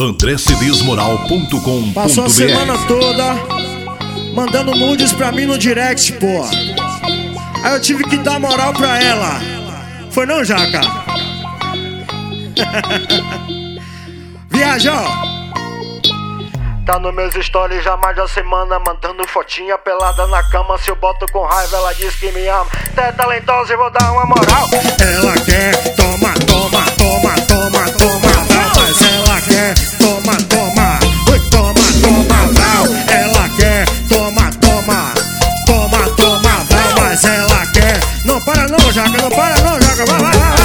andrecedesmoral.com.br. Passou a semana toda mandando nudes pra mim no direct, pô. Aí eu tive que dar moral pra ela. Foi não, Jaca? Viajou. Tá nos meus stories já mais de uma semana, mandando fotinha pelada na cama. Se eu boto com raiva, ela diz que me ama. É talentosa e vou dar uma moral. Ela quer, toma, toma, toma, toma, toma, vai, mas ela quer, toma, toma, oi, toma, toma, vai. Ela quer, toma, toma, toma, toma, vai, mas ela quer. Não para não, Jaca, não para não, Jaca, vai, vai, vai, vai.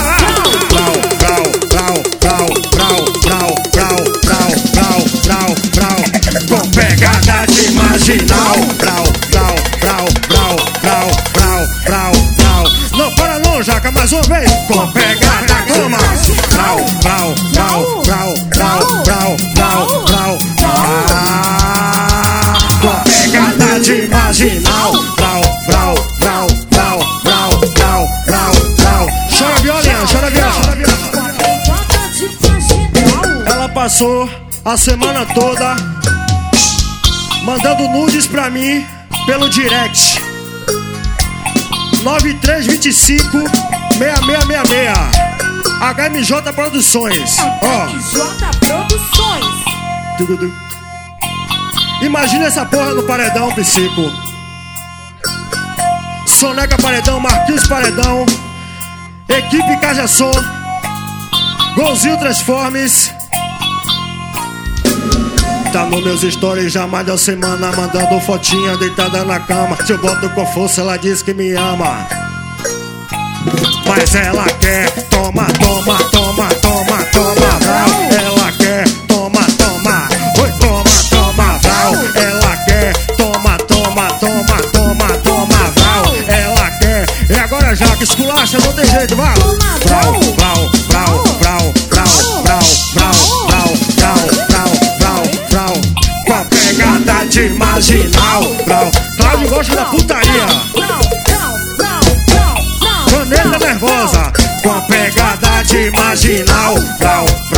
Com pegada de marginal, brau, brau, brau, brau, brau, brau, brau, brau. Não para não, Jaca, mais uma vez. Com pegada, toma. Brau, brau, brau, brau, brau, brau, brau, brau. Com pegada de marginal, brau, brau, brau, brau, brau, brau, brau, brau. Chora violinha, chora violinha. Ela passou a semana toda mandando nudes pra mim pelo direct 9325 6666 HMJ Produções. HMJ Produções. Imagina essa porra no paredão, psico. Soneca Paredão, Marquinhos Paredão, equipe Cajasson, Golzinho Transformes. Tá nos meus stories já mais de uma semana, mandando fotinha deitada na cama. Se eu boto com força, ela diz que me ama. Mas ela quer, toma, toma, toma, toma, toma, vrau. Ela quer, toma, toma, oi, toma, toma, vrau. Ela quer, toma, toma, toma, toma, toma, vrau. Ela quer, e agora já que esculacha, não tem jeito, vai. Vrau, vrau, vrau, vrau, vrau, vrau, vrau, vrau, vrau, vrau. Com a pegada de marginal, brau. Cláudio gosta da putaria. Caneta nervosa. Com a pegada de marginal, brau, brau.